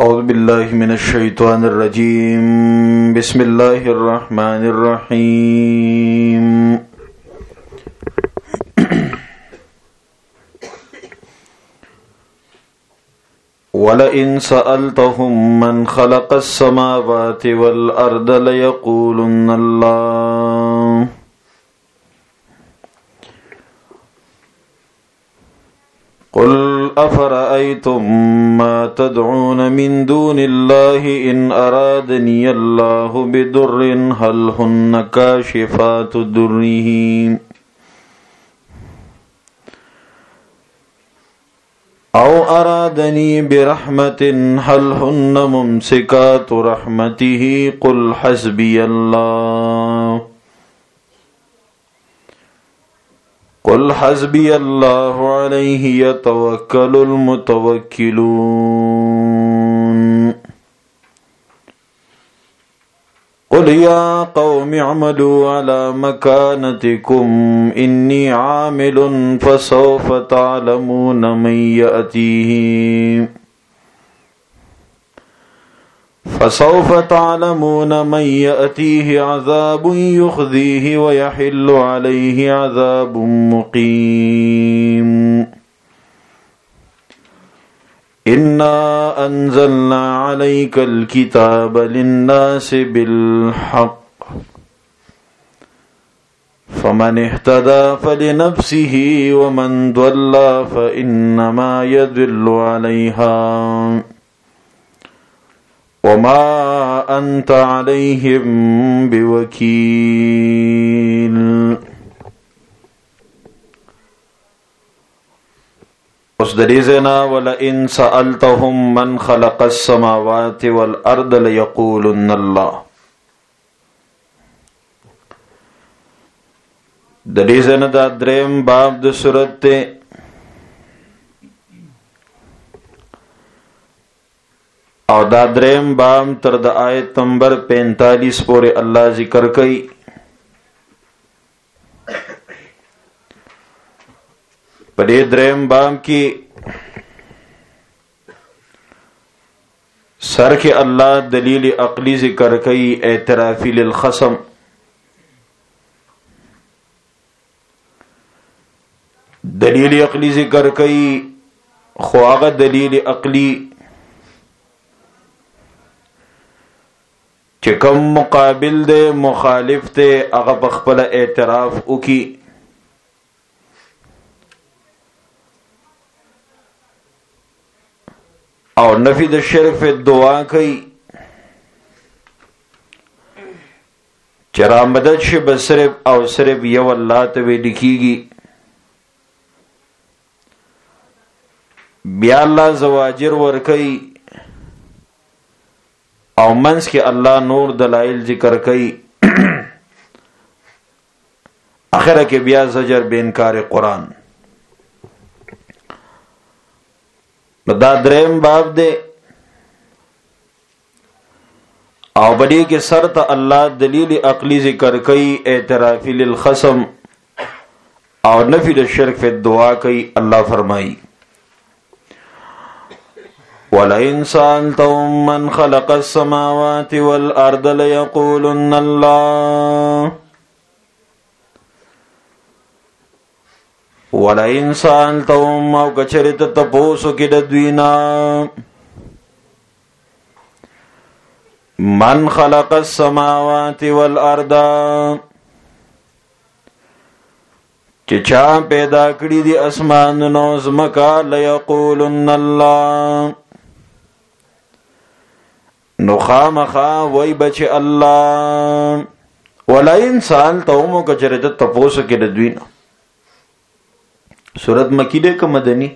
أعوذ بالله من الشيطان الرجيم بسم الله الرحمن الرحيم ولئن سألتهم من خلق السماوات والأرض ليقولن الله قل أفرأيتم ما تدعون من دون الله إن أرادني الله بضر هل هن كاشفات ضره أو أرادني برحمة هل هن ممسكات رحمته قل حسبي الله قل حسبي الله عليه يتوكل المتوكلون قل يا قوم اعملوا على مكانتكم إني عامل فسوف تعلمون من يأتيه عذاب يخزيه ويحل عليه عذاب مقيم إنا أنزلنا عليك الكتاب للناس بالحق فمن اهتدى فلنفسه ومن ضل فإنما يضل عليها وما أنت عليهم بوكيل. اس دریزنا ولئن سألتهم من خلق السماوات والأرض ليقولن الله. دریزنا دا دریم باب د سورت تے او دا دریم باب تر د آیت نمبر 45 پورے اللہ ذکر کئی. پدې دریم باب کی سر کے اللہ دلیل عقلی ذکر کئی اعترافی للخصم. دلیل عقلی ذکر کئی خواغ دلیل عقلی چکم مقابل دے مخالف دے اغا بخبل اعتراف اکی. اور نفی د شرک فی دعا کئی چرا مدد شب صرف او صرف یو اللہ توی لکھی گی. بیا اللہ زواجر ورکی او منس کے اللہ نور دلائل ذکر کئی. آخرہ کے بیا زجر بینکار قرآن. دا دریم باب دے او بڑی کے سر تا اللہ دلیل عقلی ذکر کئی اعترافی للخصم او نفی الشرک فی الدعا کئی. اللہ فرمائی وَلَئِن سَأَلْتَهُم مَّنْ خَلَقَ السَّمَاوَاتِ وَالْأَرْضَ لَيَقُولُنَّ اللَّهُ وَلَئِن سَأَلْتَهُمْ او کچرت تپوسو کی ددوینا من خلق السماوات والارض چچا پیدا کری دی اسمان نوزمکا لیقولن اللہ نخامخا وی بچ اللہ. وَلَئِن سَأَلْتَهُمْ او کچرت تپوسو کی ددوینا. سورت مکی دے کا مدنی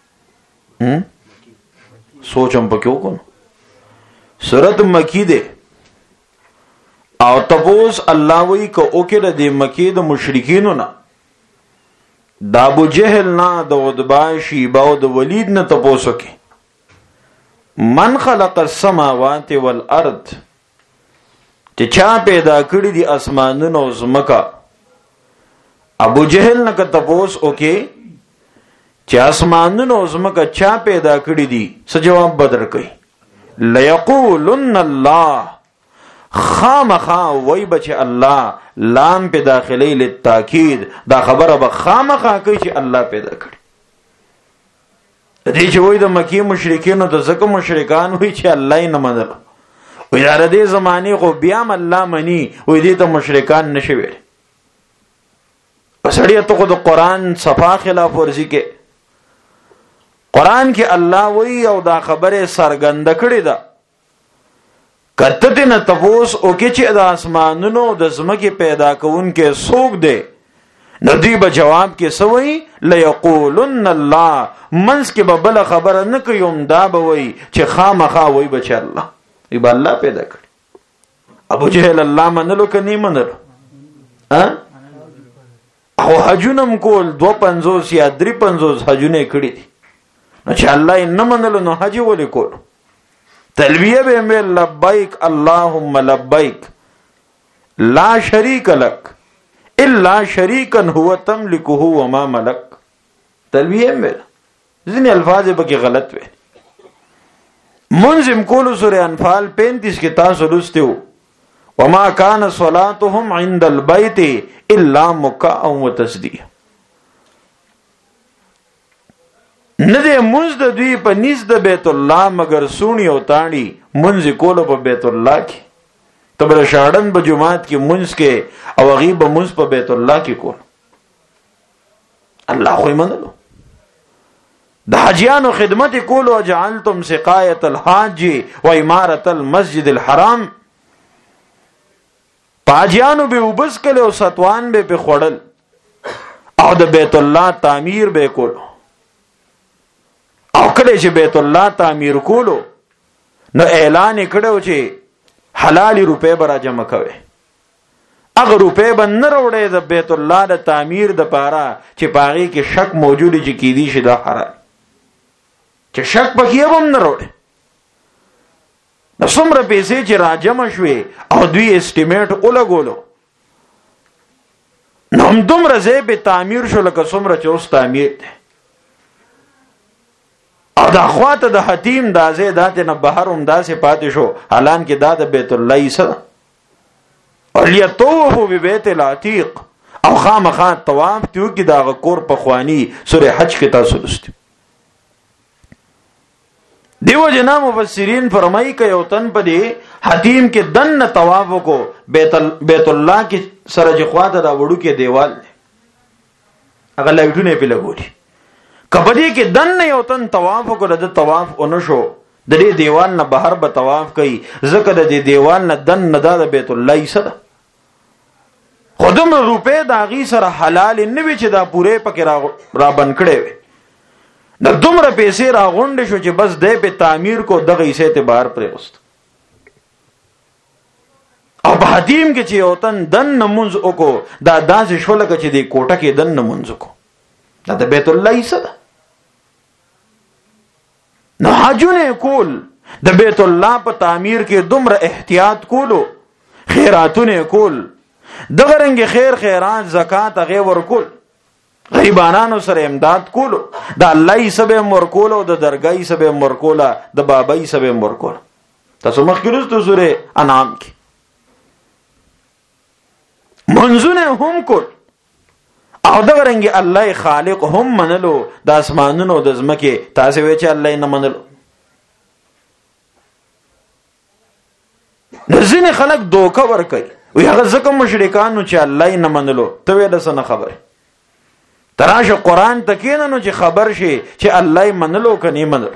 سوچ ہم پکیو کن. سورت مکی دے او تپوس اللہ وی کا اوکر دے مکی دا مشرکینو نا دا ابو جہل نا دا عدبا شیبا و دا ولید نا تپوسو کی من خلق السماوات والارض چا پیدا کری دی اسمانون و زمکا. ابو جہل نا کا تپوس اوکے چا اسمانون و زمکا چا پیدا کری دی. س جواب بدر کئی لیقولن الله خامخا وای بچ الله لام په داخلي للتاکید دا خبره به خامخا کوي چې الله پیدا کړی. دې چې وای د مکی مشرکین او د زکه مشرکان وای چې الله یې نه منل وای دا دې زمانه خو بیا م الله منی وای دې ته مشرکان نشي ویل. پسړی ته د قران صفا خلاف ورزي کې قران کې الله وای او دا خبره سرګند کړی ده کته نه تفوس او کې چې د اسمانونو د زمکه پیدا کون کې سوق دی ندی به جواب کې سوئی ليقولن الله منس کې به بل خبره نه کوم دا به وای چې خامخا وای بچ الله ای به الله پیدا کړی. ابو جهل الله منلو کني منلو او حجونم کول 250 یا 350 حجونه کړی دي نو چې الله یې نه منلو نو حج ولې کول. تلبیه به مې لبیک اللهم لبیک لا شریک لک الا شریکا هو تملكه وما ملک. تلبیه مې ځینې الفاظ به کې غلط وي. منظم کولو سورہ انفال 35 کې تاسو لوستو وما كان صلاتهم عند البيت الا مكاء وتسديه. نه دې منځ د دوی په نس د بیت الله مگر سونی او تاڼي منځ کولو په بیت الله کې تبر شاړن په جمعات کې منځ کې او غیب منځ په بیت الله کې کول. الله خو منلو د حاجیانو خدمت کولو جعلتم سقایت الحاج و امارت المسجد الحرام. پاجیانو به وبس کله او ستوان به په خړل او د بیت الله تعمیر به کولو او کله چې بیت الله تعمیر کولو نو اعلان کړو چې حلال روپے برا جمع کوي. اگر روپے بن نه وروړي د بیت الله د تعمیر د پاره چې پاغي کې شک موجود چې کی دي شي دا حرام چې شک پکې هم نه وروړي. نو څومره پیسې چې راجم شوي او دوی اسټیمیټ ولګولو نو هم دومره ځای به تعمیر شو لکه څومره چې اوس تعمیر دی. او دا خواته د حتیم دا زه داته نه بهر هم داسې پاتې شو حالان کې دا د بیت الله ایسه الیطوفوا ببیت العتیق او خامخا طواف کیو کې دا کور په خوانی سورہ حج کې تاسو لوستي. دیو جنا مفسرین فرمایي ک یو تن په دې حتیم کې دن طواف کو بیت الله کې سره چې خواته دا وړو کې دیوال هغه لایټونه په لګوري کبدی کې دن یو تن طواف کو د طواف اونشو د دې دیوال نه بهر به طواف کوي زکه د دې دیوال نه دن نه د بیت الله ایسه خودم روپے دا غي سره حلال نه وی چې دا پوره پکې را بن کړي وي د دومره پیسې را غونډې شو چې بس دې په تعمیر کو دغه ایسه ته بهر پرې وست. او په حتیم کې چې یو تن دن نمونز وکړو دا داسې شو لکه چې د کوټه کې دن نمونز وکړو دا د بیت الله ایسه ده. نو حجونه کول د بیت الله په تعمیر کې دومره احتیاط کولو خیراتونه کول دغه رنګ خیر خیرات زکات هغه ورکول غریبانو سره امداد کولو د الله سبه ورکول او د درګای سبه ورکول د بابای سبه ورکول. تاسو مخکې لوستو سورې انعام کې منځونه هم کول او دغه رنګ الله خالق هم منلو د اسمانونو د زمکه تاسو وی چې الله نه منلو. ځینې خلک دوکه ور کوي وی هغه ځکه مشرکانو چې الله نه منلو ته وی د سن خبره تراشه قران تکینه نو چې خبر شي چې الله منلو کني منلو.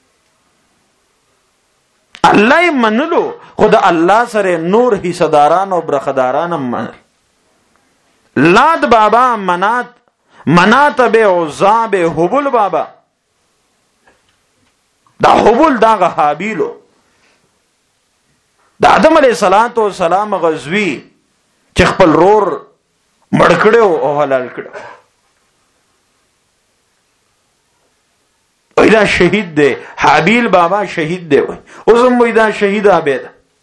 الله منلو خود الله سره نور حصداران او برخداران منل. لات بابا منات به عزا به حبل بابا دا حبل دا غحابیلو دا آدم علیہ السلام غزوی چې خپل رور مړ کړو او حلال کړو دا شهید دی حابیل بابا شهید دی وای اوسم وای دا شهید عابد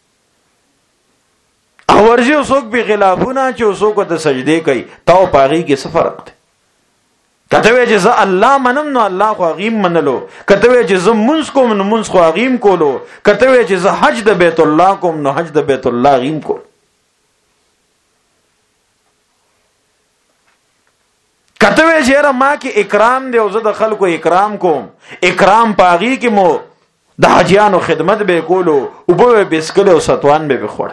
او ورځي څوک به خلافونه چې څوک ته سجده کوي تاو پاغي کې څه فرق دی کته وی چې زه الله منم نو الله خو غیم منلو، کته وی چې زه منځ کوم نو منځ خو غیم کولو، کته وی چې زه حج د بیت الله کوم نو حج د بیت الله غیم کول. کته وی چې را ما کې اکرام دی او زه د خلکو اکرام کوم، اکرام پاغي کې مو د حجیانو خدمت به کولو او به بسکل او ستوان به بخوړ.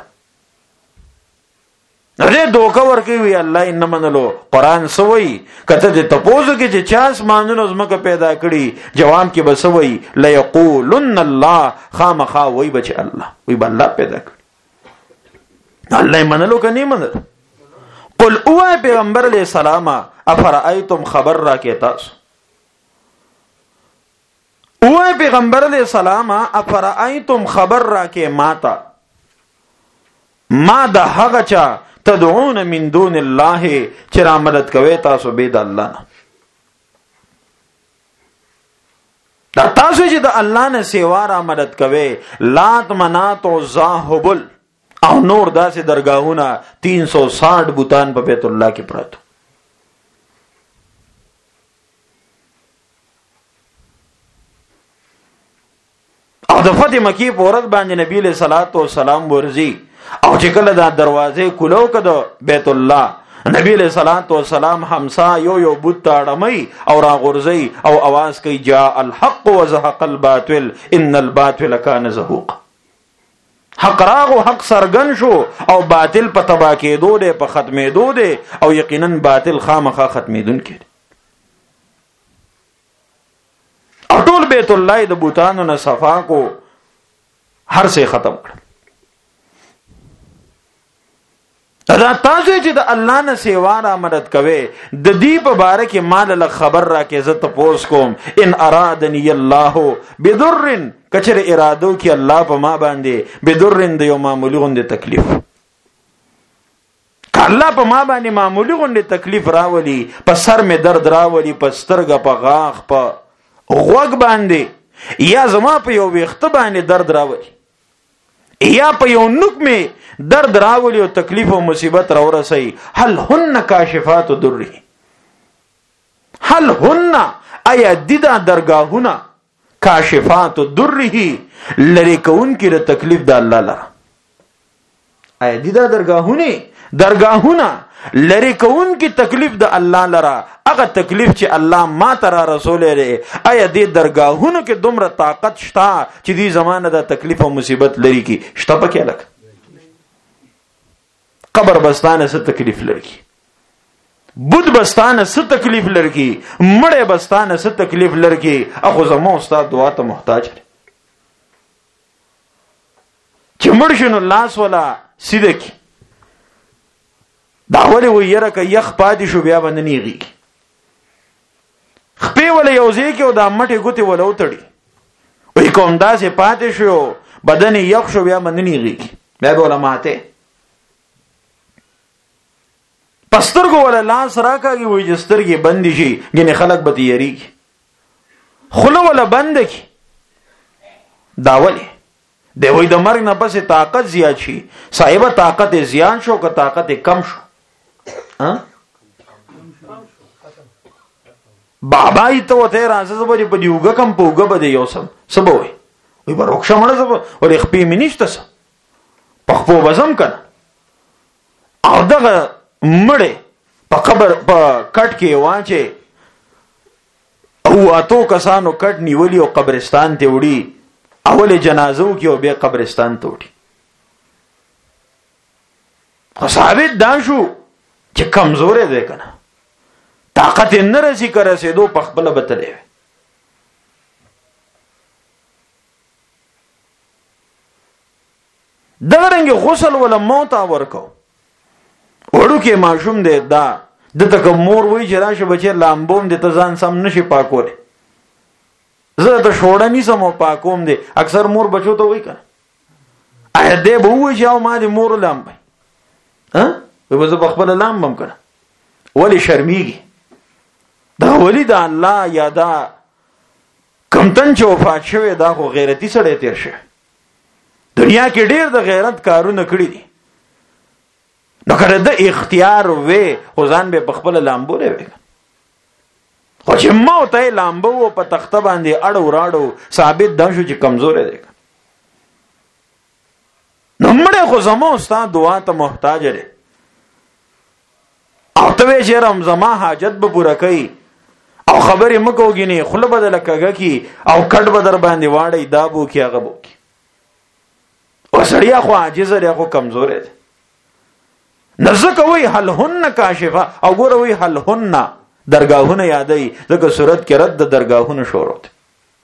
نه دوکه ورکی وی الله ان منلو. قران سوئی کته د تپوزو کې چې چاس مانونو زمکه پیدا کړي جواب کې بسوي لا یقولن الله خامخا وی بچ الله وی بالله پیدا کړ. الله منلو کني منل. قل او پیغمبر علیہ السلام افرایتم خبر را کې تاسو او پیغمبر علیہ السلام افرایتم خبر را کې ماتا ما د هغه چا تدعون من دون الله چې را مدد کوي تاسو به د الله نه. دا تاسو چې د الله نه سیوا را مدد کوي لات منات او زاهبل او نور داسې درگاهونه 360 بوتان په بیت الله کې پراته. او د فتح مکی په ورځ باندې نبی له صلوات و سلام ورزي او چې کله دا دروازې کولو کده بیت الله نبی له صلوات و سلام همسا یو بوت تاړمای او را غورځي او आवाज کوي جاء الحق وزهق الباطل ان الباطل كان زهوقا. حق راغو حق سرګن شو او باطل په تبا کېدو دی په ختمېدو دی او یقینا باطل خامخا ختمېدون کې. او ټول بیت الله د بوتانو نه صفا کو هر څه ختم کړ. دا تاسو چې د الله نه سیوا را مدد کوي د دې په باره کې مال له خبر را کې زه تپوس کوم ان ارادنی الله بضر کچره ارادو کې الله په ما باندې بضر د یو معمولی غوندې تکلیف الله په ما باندې معمولی غوندې تکلیف راولي په سر می درد راولي په سترګه په غاخ په غوږ باندې یا زما په یو وخت باندې درد راولي یا په یو نوک می درد راولي او تکلیف او مصیبت را ورسي هل هن کاشفات ضره هل هن ایا ددا درگاهونه کاشفات ضره لری کون کی د تکلیف د الله لره ایا ددا درگاهونه لری کون کی تکلیف د الله لره هغه تکلیف چې الله ما ترا رسول لري ایا دې درگاهونو کې دومره طاقت شته چې دې زمانه د تکلیف او مصیبت لري کی شته پکې لک قبر بستانه څه تکلیف لري بود بستانه څه تکلیف لري مړې بستانه څه تکلیف لري اخو زمو استاد دعا ته محتاج چې مړ شنو لاس ولا سیده کی دا ولی ویره که یخ پاتې شو بیا باندې نیږي خپې ولا یوځې کې او دا مټې ګوتې ولا وتړي وای کوم داسې پاتې شو بدن یخ شو بیا باندې نیږي بیا به ولا ماته پسترګو ولا لاس راکاږي وای چې سترګې بندې شي ګنې خلک به تیریږي خوله ولا بند کی دا ولی دی وای د مرګ نه پسې طاقت زیات شي صاحب طاقت زیات شو که طاقت کم شو بابا ای ته وته راځه زبر په دیوګه کم پوګه بده یو سم وای وای بروښه مړه زب ور خپې مینشته سم پخپو بزم کنه او دغه مړه په قبر په کټ کې واچي او اتو کسانو کټ نیولې او قبرستان ته وړي اول جنازو کې او بیا قبرستان ته وړي خو ثابت دا شو چې کمزورې ده کنه طاقت نه رسی کر رسیدو په خپل بتلې دغرنګ غسل ولا موت ورکو وړو کې ماشوم دی دا د تک مور وای چې راشه بچي لامبوم د ته ځان سم نشي پاکوله زه ته شوړه نیسم او پاکوم دی اکثر مور بچو ته وای کنه اې دې به وای چې او ما دې مور لامبای وای زه په خپل لامبم کنه ولی شرمېږي دا ولی دا الله یادا کمتن چې وفات شوی دا خو غیرتی سره تیر شه دنیا کې ډیر د غیرت کارونه کړی دي نو کړه د اختیار وې خو ځان به خپل لامبو لري خو چې موت یې لامبو په تخته باندې اړو راړو ثابت دا شو چې کمزور دی نو مړی خو زما ستا دعا ته محتاج دی او ته وایې چې رم زما حاجت به پوره کوي او خبرې مه کوګینې خوله به دله کږه کي او کټ به در باندې واړی دا به وکړي هغه به وکړي او سړیا خو عاجزه دی خو کمزوری دی نه ځکه وایي هل هن کاشفه او ګوره وایي هل هن درګاهونه یادوي ځکه صورت کې رد د درګاهونو شروع دی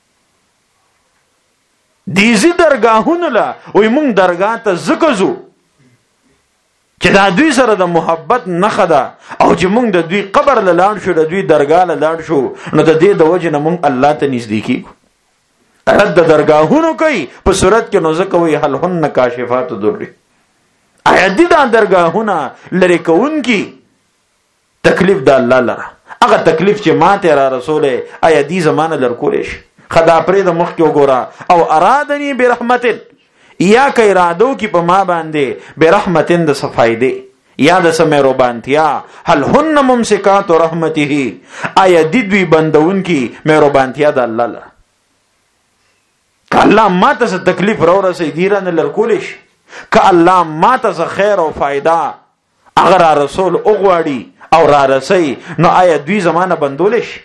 دیزی درګاهونو له وایي مونږ درګاه ته ځکه ځو چې دا دوی سره د محبت نښه ده او چې مونږ د دوی قبر له لاړ شو د دوی درګاه له لاړ شو نو د دې د وجې نه مونږ الله ته نږدې کیږو رد د درګاهونو کوي په صورت کې نو ځکه وایي هل هن کاشفات ضر آیا دي دا درګاهونه لرې کوونکي تکلیف د الله لره هغه تکلیف چې ماته را رسوله آیا دي زمانه لر کولې شي خدا پرې د مخ کې وګوره او ارادنی برحمت یا که ارادو کی په ما باندې برحمتن د صفایده یا د مهربانتیا هل هن ممسکات رحمته آیا دي دوی بندون کی مهربانتیا د الله لره که الله ماته څه تکلیف را ورسې دی رانه لر کولې شي که الله ماته څه خیر او فایده هغه را رسول وغواړي او را رسي نو آیا دوی زمانه بندول شي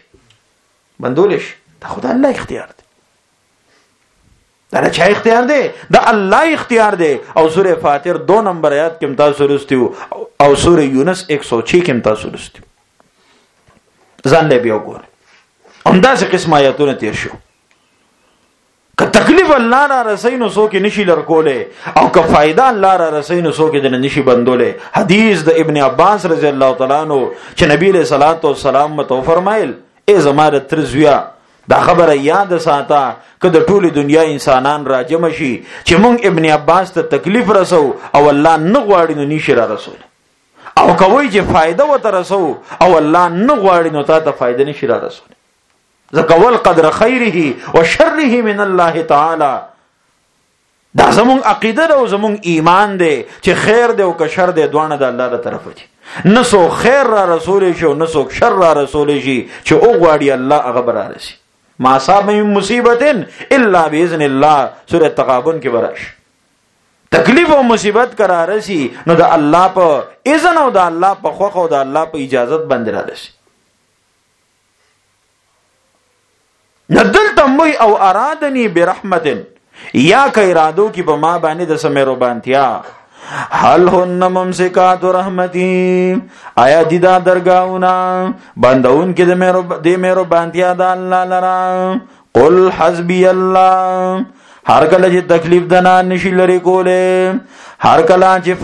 دا خدای الله اختیار دی دا چا اختیار دی دا الله اختیار دی او سوره فاتر 2 نمبر آیات کې تاسو ورستیو او سوره یونس 106 کې تاسو ورستیو ځان له بیا وګوره همداسې قسم آیاتونه تیر شو که تکلیف الله را رسي نو څوک نشي لرکوله او که فائدہ الله را رسي نو څوک دې نشي بندوله حدیث د ابن عباس رضی الله تعالی عنہ چې نبی له صلوات و سلام متو فرمایل ای زماره ترزویا دا خبره یاد ساته که د ټولي دنیا انسانان را جمع شي چې مونږ ابن عباس ته تکلیف رسو او الله نه غواړي نو نشي را رسول او کوي چې فائدہ وته رسو او الله نه غواړي نو ته فائدہ نشي را رسول زکول قدر خیره و شره من الله تعالی دا زمون عقیده او زمون ایمان دی چې خیر دی او که شر دی دوانه د الله تر طرفه دي نسو خیر را رسول شي او نسو شر را رسول شي چې او غواړي الله هغه برارسي ما صاحب من مصیبت الا باذن الله سوره تغابن کې برش تکلیف او مصیبت قرار رسی نو د الله په اذن او د الله په خوخ او د الله په اجازت باندې را رسی ندل تموی او ارادنی برحمت یا که ارادو کی په ما باندې د سمهربانتیا هل هن ممسکات رحمتی آیا دی دا درگاونا بندون کی دی مهربانتیا د الله لرا قل حسبی الله هر کله چې تکلیف دنا نشي لري کوله هر کله چې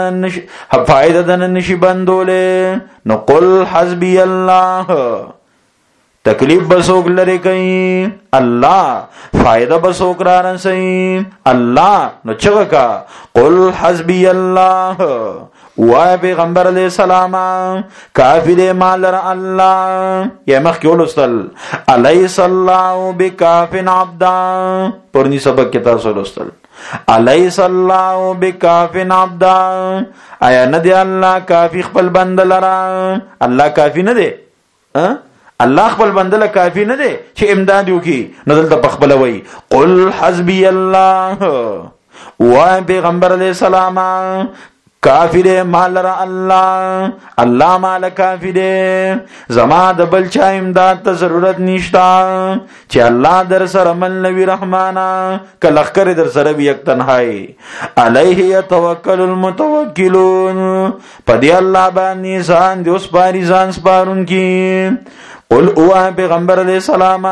فائدہ دنا نشي بندوله نو قل حسبی الله تکلیف بسوک لري کوي الله فائدہ بسوک را رسي الله نو چغکا قل حسبي الله و پیغمبر علیہ السلام کافی دے مالر الله یا مخ کې ولستل الیس الله بکاف عبدا پرنی سبق کې تاسو ولستل الیس الله بکاف عبدا آیا نه دی الله کافی خپل بنده لرا الله کافی نه دی الله خپل بندله کافی نه دی چې امداد وکي نو دلته خپل وای قل حسبي الله و پیغمبر علیہ السلام کافی دے مال را الله مال کافی دے زما د بل چا امداد ته ضرورت نشتا چې الله در سره مل نبی رحمانا کله خر در سره یک تنهایی علیه یتوکل المتوکلون پدې الله باندې ځان دې اوس باری ځان سپارون کی قل اوه پیغمبر علیہ السلام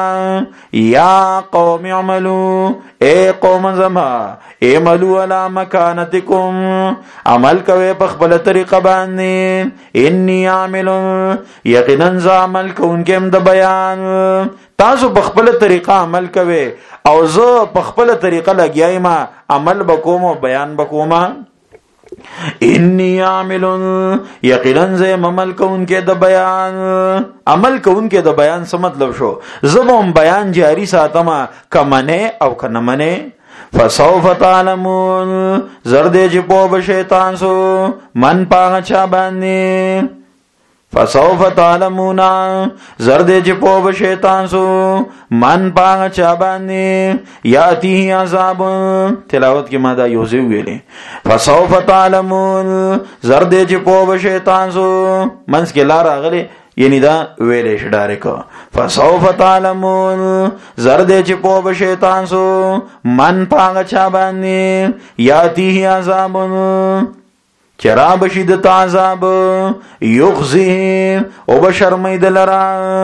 یا قوم اعملوا اے قوم زما اعملوا علی مکانتکم عمل کوي په خپل طریقه باندې انی عامل یقینا ز عمل کوونکم د بیان تاسو په خپل طریقه عمل کوي او زه په خپل طریقه لګیایم عمل بکوم او بیان بکوم انی عامل یقینا زم عمل کوونکې د بیان عمل کوونکې د بیان څه مطلب شو زبم بیان جاری ساتم کمنه او کنمنه فسوف تعلمون زرد چې په شیطان سو من پاغه چا باندې فسوف تعلمون زرد چې په شیطان سو من پاغه چا باندې یاتی عذاب. تلاوت کې ما دا یوځي ویلې فسوف تعلمون زرد چې په شیطان سو منس کې لار غلي یعنی دا ویلې شډاره کو فسوف تعلمون زرد چې په شیطان سو من پاغه چا باندې یاتی عذاب چرا بشید عذاب یخزی او بشرمید لرا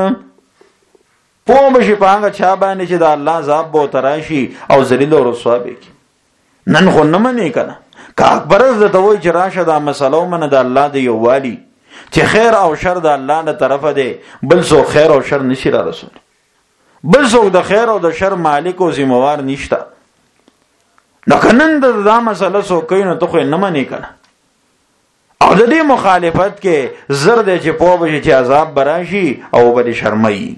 پو بشی پانگا چا باندې چې دا الله عذاب بو تراشی او ذلیل او رسوا به کی نن خو نه منی کنه کا اکبر از ته وای چې راشه دا مسلو من د الله دی یووالی چې خیر او شر د الله نه طرفه دی بل سو خیر او شر نشي را رسول بل سو د خیر او د شر مالک او ذمہوار نشتا نو کنن دا مسله سو کین ته خو نه منی کنه او د دې مخالفت کې زرد چې په بشي چې عذاب براشي او بده شرمای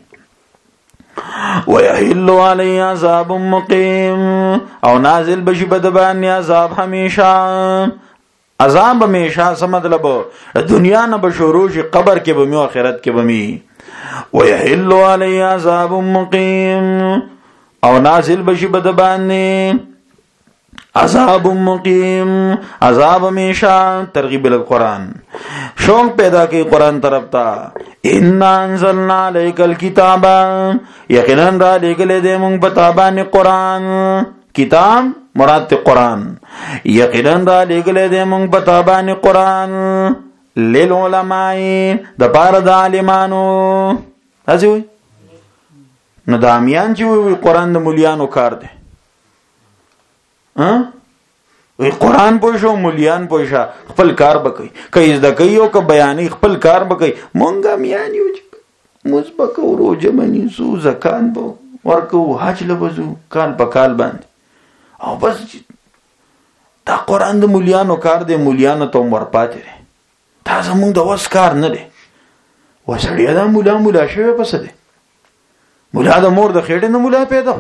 ويحل علی عذاب مقیم او نازل بشي بدبان عذاب همیشه عذاب همیشه څه مطلب دنیا نه بشورو شي قبر کې به او آخرت کې به می ويحل علی عذاب مقیم او نازل بشي بدبان عذاب مقیم عذاب ہمیشہ. ترغیب القرآن شوق پیدا کی قرآن طرف تا انا انزلنا علیک الکتاب یقینا را لگلے دے مونگ بتابان قرآن کتاب مراد قرآن یقینا را لگلے دے مونگ بتابان قرآن للعلماء د پار د عالمانو ازي وي نو د امیان چې قرآن د مولیانو کار دی وی قرآن پوشو مولیان پوشا خپل کار بکی که از دکیو که بیانی خپل کار بکی مونگا میانیو مزبکو روجه منیسو زکان بو ورکو حج لبزو کال پا کال باند او بس دا قرآن دا مولیانو کار دی مولیانو تو ورپاتی دی دا زمونگ دا وس کار نده وسڑیا دا مولا شوی پس دی مولا دا مور دا خیڑی نا مولا پیدا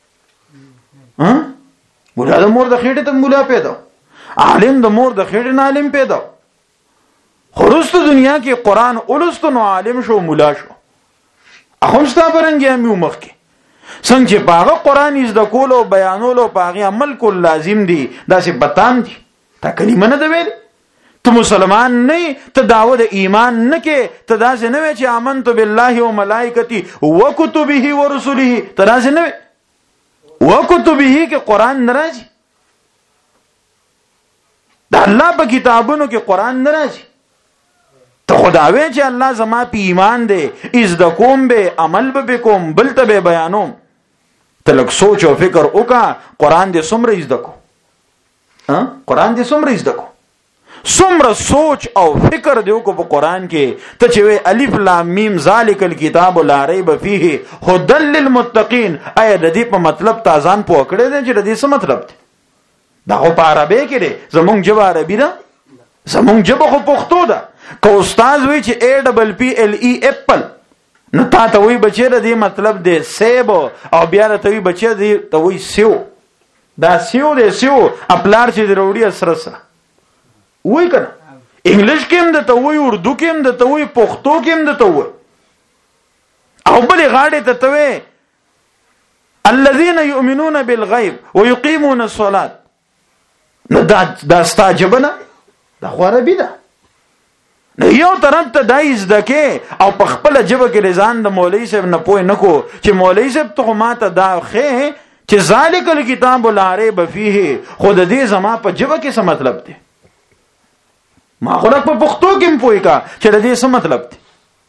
مولا د مور د خېټې ته مولا پیدا عالم د مور د خېټې نه عالم پیدا خرست دنیا کې قرآن اولست نو عالم شو مولا شو اخمستا برنګیا میو مخ کې څنګه چې پاغه قرآن از د کول او بیانولو پاغه عمل کول لازم دي داسې بتام دي تا کلمه نه دی ویل ته مسلمان نه ته دعوت ایمان نه کې ته داسې نه وی چې آمنت بالله و ملائکتی و کتبه و رسله ته داسې نه وکتبه کې قرآن ناراضي د الله په کتابونو کې قرآن ناراضي ته خداوی چې الله زما په ایمان دی از د کوم به عمل به کوم بل ته به بیانوم ته لک سوچ او فکر وکا قرآن دې څومره از د کو قرآن دې څومره از د کو څومره سوچ او فکر دیو کو په قرآن کې ته چې الف لام میم ذالک الکتاب لا ریب فیه هدى للمتقین آیا د دې په مطلب تازان پوه کړی دی چې د دې څه مطلب دی دا خو په عربی کې دی زمونږ ژبه عربي ده زمونږ ژبه خو پښتو ده که استاد وی چې APPLE اپل نو تا ته وی بچی د دې مطلب دی سیب او بیا ته وی بچی دی ته وی سیو دا سیو دی سیو خپلار چې وروړي سره سره وای کنه انګلیش کې هم د ته وای اردو کې هم د ته وای پښتو کې هم د ته وای او بل غاړه ته ته وای الذين يؤمنون بالغيب ويقيمون الصلاه نو دا استاجبنه دا خو عربي ده یو طرف ته دایز دکې او په خپل جبه کې رضان د مولوی صاحب نه پوي نکو چې مولوی صاحب ته ماته دا خې چې ذالک الکتاب لا ریب فیه خود دې زما په جبه کې څه مطلب دی ما خلق په پښتو کې پوي کا چې د دې څه مطلب دی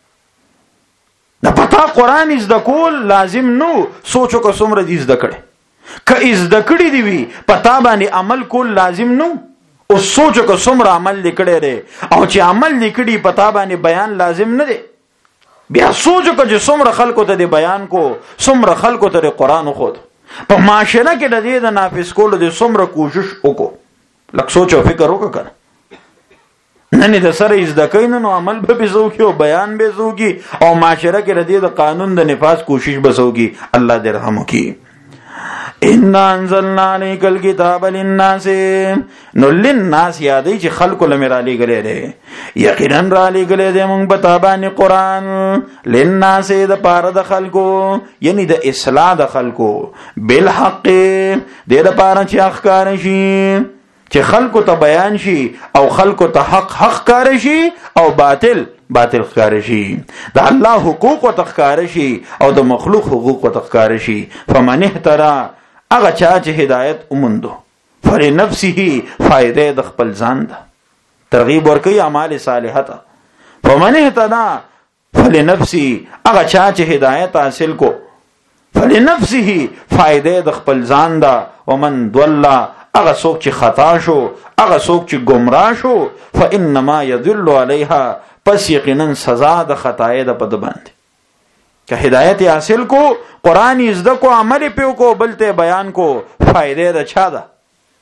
د پتا قرآن از د کول لازم نو سوچو کو څومره دې زده کړي که از د کړي دی وی پتا باندې عمل کول لازم نو او سوچو کو څومره عمل لیکړي لري او چې عمل لیکړي پتا باندې بیان لازم نه دی بیا سوچو کو چې څومره خلکو ته بیان کو څومره خلکو ته قرآن خو په معاشره کې د دې د نافذ کولو د څومره کوشش وکړو لکه سوچ او فکر وکړه نن د سره از د کین نو عمل به بزوږي او بیان به زوږي او معاشره کې ردی د قانون د نفاذ کوشش بسوږي الله دې رحم وکړي ان انزلنا عليك الكتاب للناس، نو للناس یادی چې خلق لمر علی غلې ده، یقینا را علی غلې ده مونږ په تابانی قران للناس د پاره د خلقو، یعنی د اصلاح د خلقو، بالحق د پاره چې اخکار شي، چې خلقو ته بیان شي او خلقو ته حق کار شي او باطل ښکار شي، د الله حقوق او تخکار شي او د مخلوق حقوق او تخکار شي. فمن اهتدى هغه چا چې هدایت اوموندو فلنفسه فائدې د خپل ځان ده، ترغیب ورکوي اعمال صالحه ته. فمن اهتدى فلنفسه هغه چا چې هدایت حاصل کو فلنفسه فائدې د خپل ځان ده. ومن ضل هغه څوک چې خطا شو، هغه څوک چې گمراه شو، فانما يضل عليها پس یقینا سزا د خطای د پد باندې. که هدایت حاصل کو، قرآن زده کو، عمل پیو کو، بلته بیان کو، فائدې د چا ده؟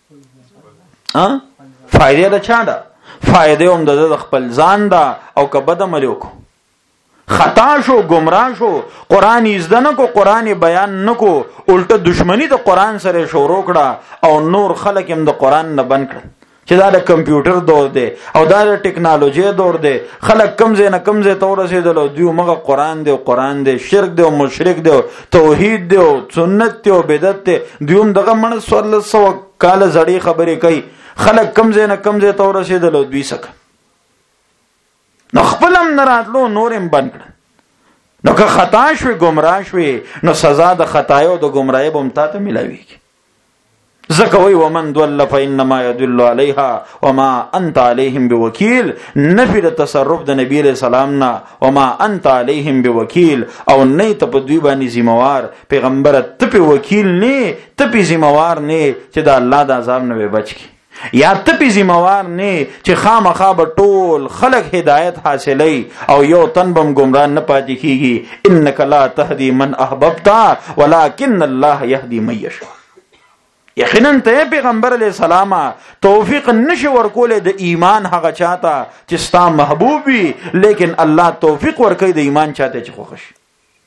فائدې د چا ده؟ فائدې هم د خپل ځان ده. او که بد عمل کو، خطا شو، گمراه شو، قرآن زده نه کو، قرآن بیان نه کو، الټه دشمنی د قرآن سره شروع کړه او نور خلک هم د قرآن نه بند کړل. چې دا د کمپیوټر دور دی او دا د ټکنالوژي دور دی، خلک کمزې نه کمزې ته ورسېدل او دوی مغه قرآن دی، شرک دی او مشرک دی، توحید دی او سنت دی او بدعت دی، دوی هم دغه مړ 1400 کال زړې خبرې کوي. خلک کمزې نه کمزې ته ورسېدل او دوی سکه نو خپل هم نه راتلو، نور هم بند کړل. نو که خطا شوي، گمراه شوي، نو سزا د خطایو د گمراهۍ به هم تا ته ملاویږي. زکوی ومن ضل فانما يدل عليها وما انت عليهم بوکیل، نفی د تصرف د نبی علیہ السلام نا، وما انت عليهم بوکیل، او نه ته په دوی باندې ذمہوار. پیغمبر ته په وکیل نه، ته په ذمہوار نه چې د الله د عذاب نه بچ کی، یا ته په ذمہوار نه چې خامخا به ټول خلق هدایت حاصلې او یو تن بم گمراه نه پاتې کیږي. انک لا تهدی من احببت ولکن الله یهدی من یشاء. یقینا ته پیغمبر علیہ السلام توفیق نشي ورکولې د ایمان هغه چاته چې ستا محبوب وي، لیکن الله توفیق ورکوي د ایمان چاته چې خوښ شي.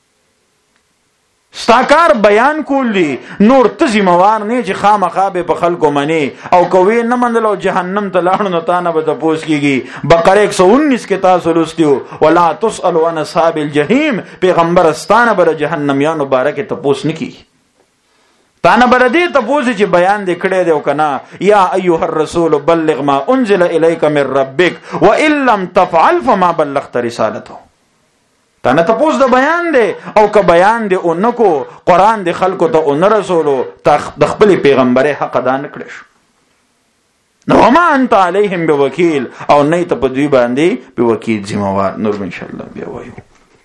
ستاکار بیان کولی، نور ته ذمہوار نه چې خامخا به په خلکو منی او کوي نه منل او جهنم ته لاړ نو تانه به تپوس کیږي. بقره 119 کې تاسو لوستیو ولا تسأل عن اصحاب الجحیم، پیغمبر استانه بر جهنميان مبارک تپوس نکی، تانه بر دې تپوس چې بیان دې کړه دې او کنا. یا ایها الرسول بلغ ما انزل الیک من ربک وان لم تفعل فما بلغت رسالته. تانه تپوس د بیان دې او که بیان دې اونکو، قران دې خلکو ته اون رسولو، د خپل پیغمبر حق ادا نکړې شو. نو ما انت علیهم بوکیل، او نه ته په دوی باندې په وکیل ذمہوار. نور ان شاء الله بیا وایو.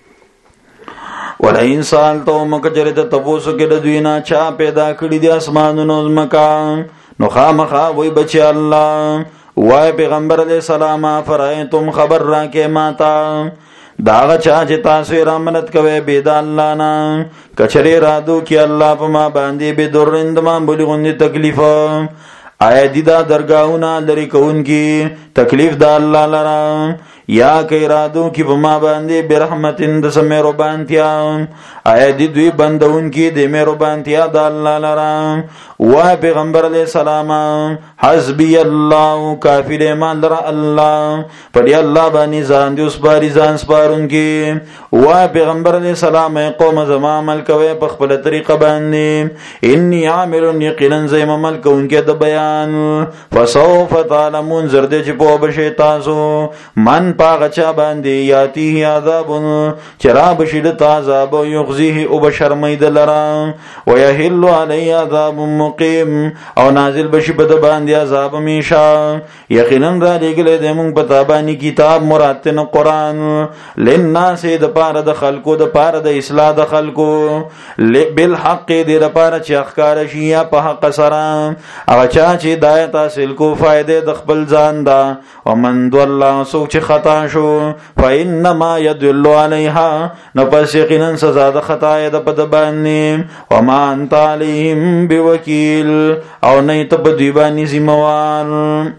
ولئن سالتهم کجرت تپوسو کې د دوی نه چا پیدا کړی دي اسمانونو زمکا، نو خامخا وای بچی الله. وای پیغمبر علیہ السلام فرایتم خبر را کې ماتا داغه چا چې تاسو رحمت کوي بيد الله نه، کچري رادو کې الله په ما باندې به درند ما بلغون تکلیف. آیا دی دا درگاہونا لری کون کی تکلیف دا اللہ لرا، یا کئی رادو کی بما باندے برحمت اندس میرو بانتیا، آیا دی دوی بندون کی دی میرو بانتیا دا اللہ لرا. وای پیغمبر علیہ السلام حسبی اللہ، کافی دے مان لرا اللہ، پڑی اللہ بانی زان دی اس باری زان سپارون کی. وای پیغمبر علیہ السلام قوم زمان عمل کوئے پخپل طریقہ باندے، انی عاملون یقینن زیم عمل کون کے دبیان. فسوف تعلمون زرده چی پو بشی تاسو من پاغچا باندی یاتی عذابون چرا بشید عذاب و یغزیه او بشرمید لرا و یحل علی عذاب مقیم او نازل بشی بد باندی عذاب میشا. یقیناً را لگل دیمون پتابانی کتاب مراتن قرآن لناس د پار د خلقو د پار د اصلاح د خلقو بالحق دی د پار چی اخکار شیا پا حق سرام اغچا چی دایت حاصل کو فائدے د خپل ځان دا. ومن ضل سوک چی خطا شو فانما يدل علیها نو پس یقینا سزا د خطا د پد باندې. وما انت علیهم بوکیل او نه ته په دی باندې ذمہوار.